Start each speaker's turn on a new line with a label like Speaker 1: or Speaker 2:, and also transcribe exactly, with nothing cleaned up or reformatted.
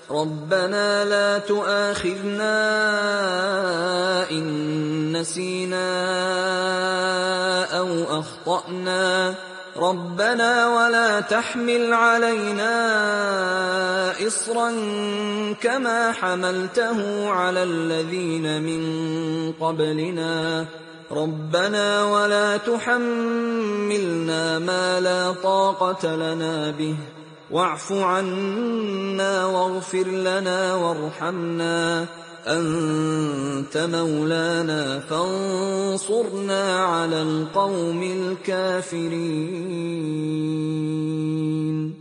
Speaker 1: رَبَّنَا لَا تُؤَاخِذْنَا إِن نَّسِينَا أَوْ أَخْطَأْنَا رَبَّنَا وَلَا تَحْمِلْ عَلَيْنَا إِصْرًا كَمَا حَمَلْتَهُ عَلَى الَّذِينَ مِن قَبْلِنَا رَبَّنَا وَلَا تُحَمِّلْنَا مَا لَا طَاقَةَ لَنَا بِهِ وَاعْفُ عَنَّا وَاغْفِرْ لَنَا وَارْحَمْنَا أَنتَ مَوْلَانَا فَانصُرْنَا عَلَى الْقَوْمِ الْكَافِرِينَ.